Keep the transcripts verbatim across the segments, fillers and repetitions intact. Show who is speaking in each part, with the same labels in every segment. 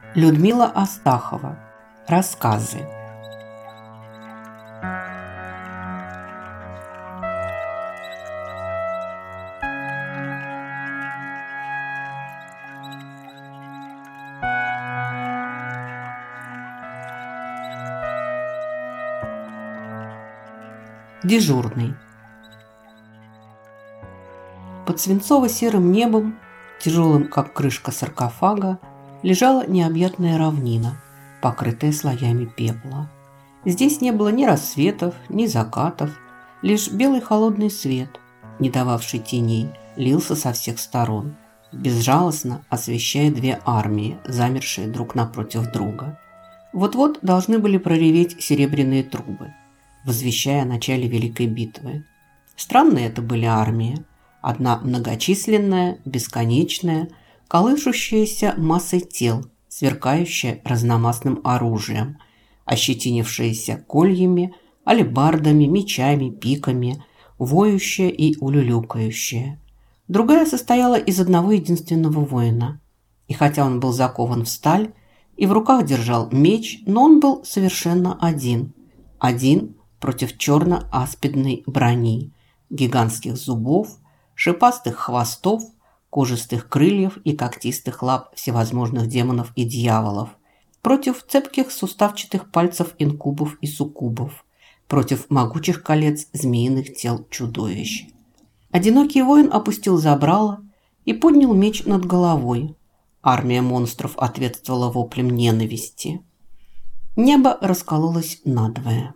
Speaker 1: Людмила Астахова. Рассказы. Дежурный. Под свинцово-серым небом, тяжелым как крышка саркофага, лежала необъятная равнина, покрытая слоями пепла. Здесь не было ни рассветов, ни закатов, лишь белый холодный свет, не дававший теней, лился со всех сторон, безжалостно освещая две армии, замершие друг напротив друга. Вот-вот должны были прореветь серебряные трубы, возвещая о начале Великой битвы. Странные это были армии. Одна многочисленная, бесконечная, колышущаяся массой тел, сверкающая разномастным оружием, ощетинившаяся кольями, алебардами, мечами, пиками, воющая и улюлюкающая. Другая состояла из одного единственного воина. И хотя он был закован в сталь и в руках держал меч, но он был совершенно один. Один против черно-аспидной брони, гигантских зубов, шипастых хвостов, кожистых крыльев и когтистых лап всевозможных демонов и дьяволов, против цепких суставчатых пальцев инкубов и суккубов, против могучих колец змеиных тел чудовищ. Одинокий воин опустил забрало и поднял меч над головой. Армия монстров ответствовала воплем ненависти. Небо раскололось надвое.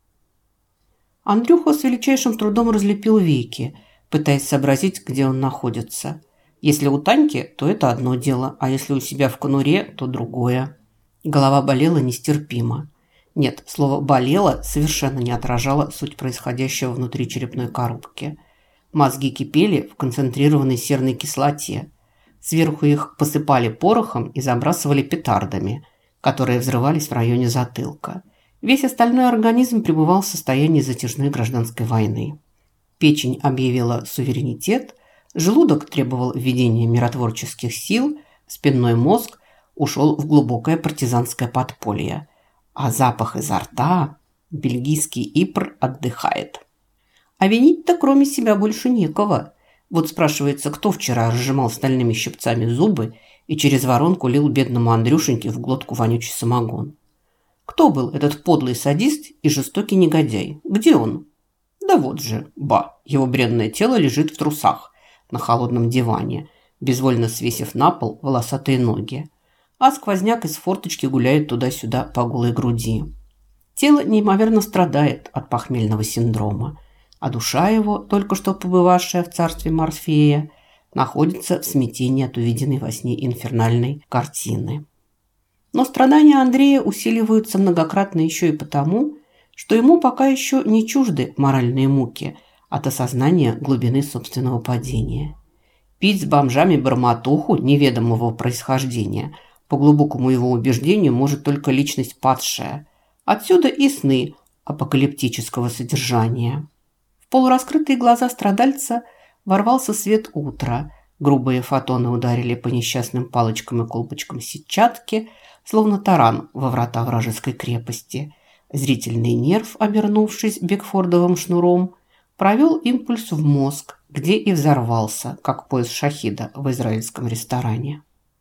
Speaker 1: Андрюха с величайшим трудом разлепил веки, пытаясь сообразить, где он находится. Если у Таньки, то это одно дело, а если у себя в конуре, то другое. Голова болела нестерпимо. Нет, слово «болело» совершенно не отражало суть происходящего внутри черепной коробки. Мозги кипели в концентрированной серной кислоте. Сверху их посыпали порохом и забрасывали петардами, которые взрывались в районе затылка. Весь остальной организм пребывал в состоянии затяжной гражданской войны. Печень объявила суверенитет, желудок требовал введения миротворческих сил, спинной мозг ушел в глубокое партизанское подполье, а запах изо рта бельгийский ипр отдыхает. А винить-то кроме себя больше некого. Вот спрашивается, кто вчера разжимал стальными щипцами зубы и через воронку лил бедному Андрюшеньке в глотку вонючий самогон? Кто был этот подлый садист и жестокий негодяй? Где он? Да вот же, ба, его бренное тело лежит в трусах на холодном диване, безвольно свесив на пол волосатые ноги, а сквозняк из форточки гуляет туда-сюда по голой груди. Тело неимоверно страдает от похмельного синдрома, а душа его, только что побывавшая в царстве Морфея, находится в смятении от увиденной во сне инфернальной картины. Но страдания Андрея усиливаются многократно еще и потому, что ему пока еще не чужды моральные муки от осознания глубины собственного падения. Пить с бомжами бормотуху неведомого происхождения, по глубокому его убеждению, может только личность падшая. Отсюда и сны апокалиптического содержания. В полураскрытые глаза страдальца ворвался свет утра, грубые фотоны ударили по несчастным палочкам и колбочкам сетчатки, словно таран во врата вражеской крепости. Зрительный нерв, обернувшись бигфордовым шнуром, провел импульс в мозг, где и взорвался, как пояс шахида в израильском ресторане.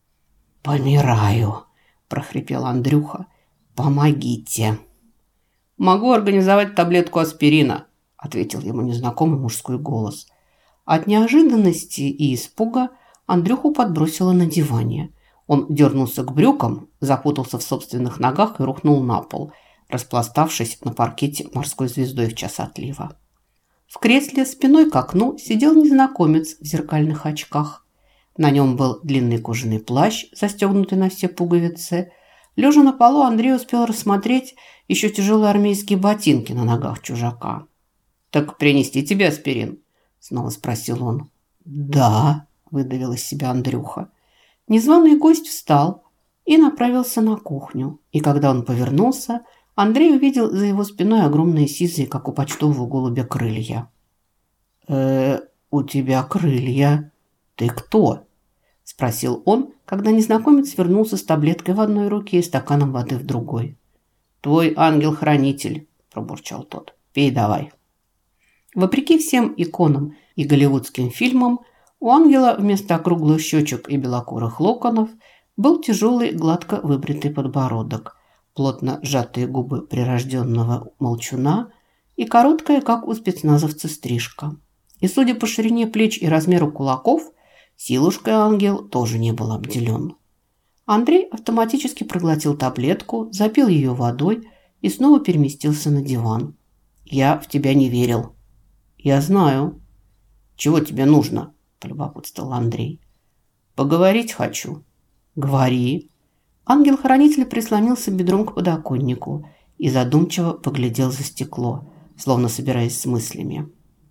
Speaker 1: «Помираю», – прохрипел Андрюха. «Помогите». «Могу организовать таблетку аспирина», – ответил ему незнакомый мужской голос. От неожиданности и испуга Андрюху подбросило на диване. Он дернулся к брюкам, запутался в собственных ногах и рухнул на пол, распластавшись на паркете морской звездой в час отлива. В кресле спиной к окну сидел незнакомец в зеркальных очках. На нем был длинный кожаный плащ, застегнутый на все пуговицы. Лежа на полу, Андрей успел рассмотреть еще тяжелые армейские ботинки на ногах чужака. «Так принести тебе аспирин?» – снова спросил он. «Да», – выдавил из себя Андрюха. Незваный гость встал и направился на кухню. И когда он повернулся, Андрей увидел за его спиной огромные сизые, как у почтового голубя, крылья. «Э, у тебя крылья. Ты кто?» – спросил он, когда незнакомец вернулся с таблеткой в одной руке и стаканом воды в другой. «Твой ангел-хранитель», – пробурчал тот. «Пей давай». Вопреки всем иконам и голливудским фильмам, у ангела вместо округлых щечек и белокурых локонов был тяжелый, гладко выбритый подбородок, плотно сжатые губы прирожденного молчуна и короткая, как у спецназовца, стрижка. И, судя по ширине плеч и размеру кулаков, силушкой ангел тоже не был обделен. Андрей автоматически проглотил таблетку, запил ее водой и снова переместился на диван. «Я в тебя не верил». «Я знаю». «Чего тебе нужно?» – полюбопытствовал Андрей. «Поговорить хочу». «Говори». Ангел-хранитель прислонился бедром к подоконнику и задумчиво поглядел за стекло, словно собираясь с мыслями.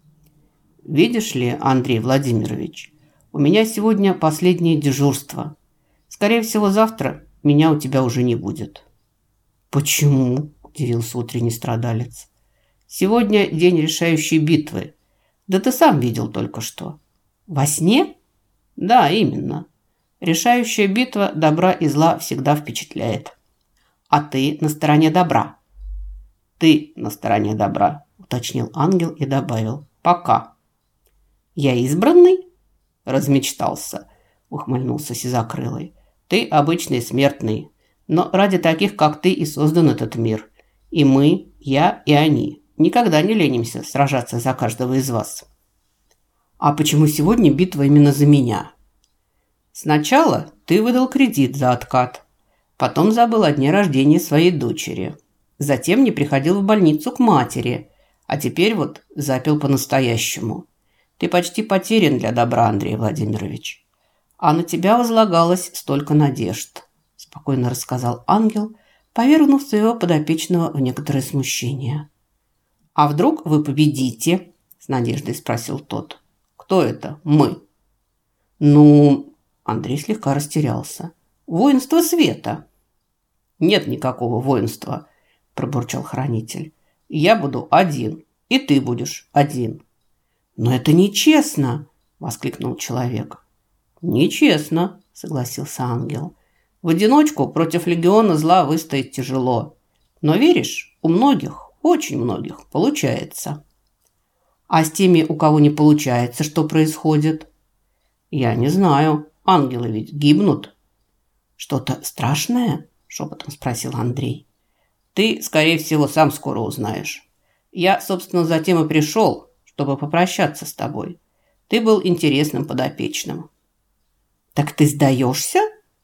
Speaker 1: «Видишь ли, Андрей Владимирович, у меня сегодня последнее дежурство. Скорее всего, завтра меня у тебя уже не будет». «Почему?» – удивился утренний страдалец. «Сегодня день решающей битвы. Да ты сам видел только что». «Во сне?» «Да, именно. Решающая битва добра и зла всегда впечатляет». «А ты на стороне добра?» «Ты на стороне добра», – уточнил ангел и добавил. «Пока». «Я избранный?» «Размечтался», – ухмыльнулся Сизокрылый. «Ты обычный смертный, но ради таких, как ты, и создан этот мир. И мы, я и они, никогда не ленимся сражаться за каждого из вас». «А почему сегодня битва именно за меня?» «Сначала ты выдал кредит за откат, потом забыл о дне рождения своей дочери, затем не приходил в больницу к матери, а теперь вот запил по-настоящему. Ты почти потерян для добра, Андрей Владимирович. А на тебя возлагалось столько надежд», – спокойно рассказал ангел, повергнув своего подопечного в некоторое смущение. «А вдруг вы победите?» – с надеждой спросил тот. «Кто это? Мы?» «Ну...» – Андрей слегка растерялся. «Воинство света». «Нет никакого воинства», – пробурчал хранитель. «Я буду один, и ты будешь один». «Но это нечестно!» – воскликнул человек. «Нечестно», – согласился ангел. «В одиночку против легиона зла выстоять тяжело. Но веришь, у многих, очень многих получается». «А с теми, у кого не получается, что происходит?» «Я не знаю. Ангелы ведь гибнут». «Что-то страшное?» – шепотом спросил Андрей. «Ты, скорее всего, сам скоро узнаешь. Я, собственно, затем и пришел, чтобы попрощаться с тобой. Ты был интересным подопечным». «Так ты сдаешься?»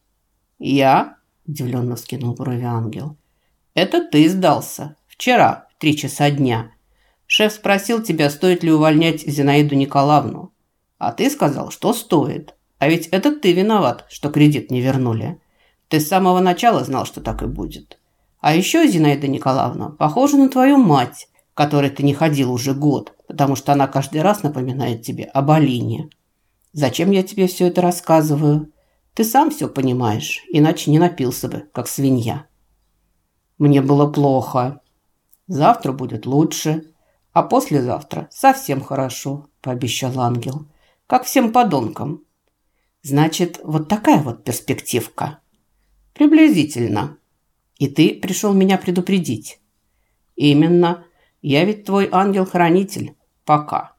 Speaker 1: «Я?» – удивленно вскинул брови ангел. «Это ты сдался. Вчера, в три часа дня. Шеф спросил тебя, стоит ли увольнять Зинаиду Николаевну. А ты сказал, что стоит. А ведь это ты виноват, что кредит не вернули. Ты с самого начала знал, что так и будет. А еще Зинаида Николаевна похожа на твою мать, к которой ты не ходил уже год, потому что она каждый раз напоминает тебе об Алине. Зачем я тебе все это рассказываю? Ты сам все понимаешь, иначе не напился бы, как свинья». «Мне было плохо. Завтра будет лучше. А послезавтра совсем хорошо», – пообещал ангел. «Как всем подонкам». «Значит, вот такая вот перспективка». «Приблизительно. И ты пришел меня предупредить». «Именно. Я ведь твой ангел-хранитель. Пока».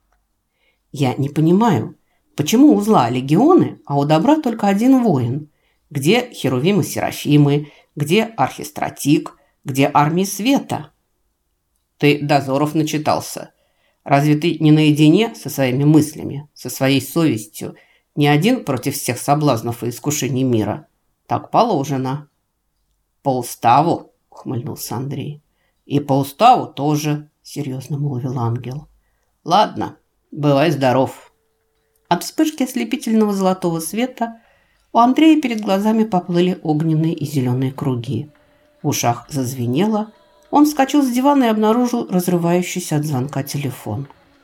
Speaker 1: «Я не понимаю, почему у зла легионы, а у добра только один воин? Где Херувимы Серафимы, где Архистратик, где армии света?» «Ты дозоров начитался. Разве ты не наедине со своими мыслями, со своей совестью, не один против всех соблазнов и искушений мира? Так положено». «По уставу», – ухмыльнулся Андрей. «И по уставу тоже», – серьезно молвил ангел. «Ладно, бывай здоров». От вспышки ослепительного золотого света у Андрея перед глазами поплыли огненные и зеленые круги. В ушах зазвенело. Он вскочил с дивана и обнаружил разрывающийся от звонка телефон.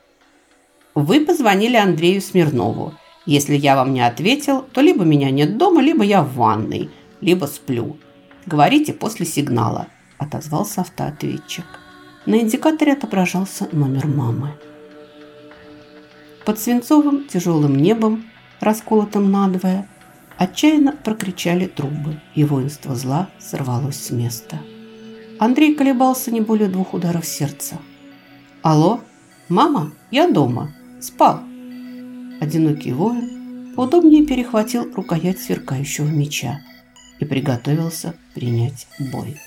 Speaker 1: «Вы позвонили Андрею Смирнову. Если я вам не ответил, то либо меня нет дома, либо я в ванной, либо сплю. Говорите после сигнала», – отозвался автоответчик. На индикаторе отображался номер мамы. Под свинцовым тяжелым небом, расколотым надвое, Отчаянно прокричали трубы, и воинство зла сорвалось с места. Андрей колебался не более двух ударов сердца. «Алло? Мама, я дома. Спал». Одинокий воин поудобнее перехватил рукоять сверкающего меча и приготовился принять бой.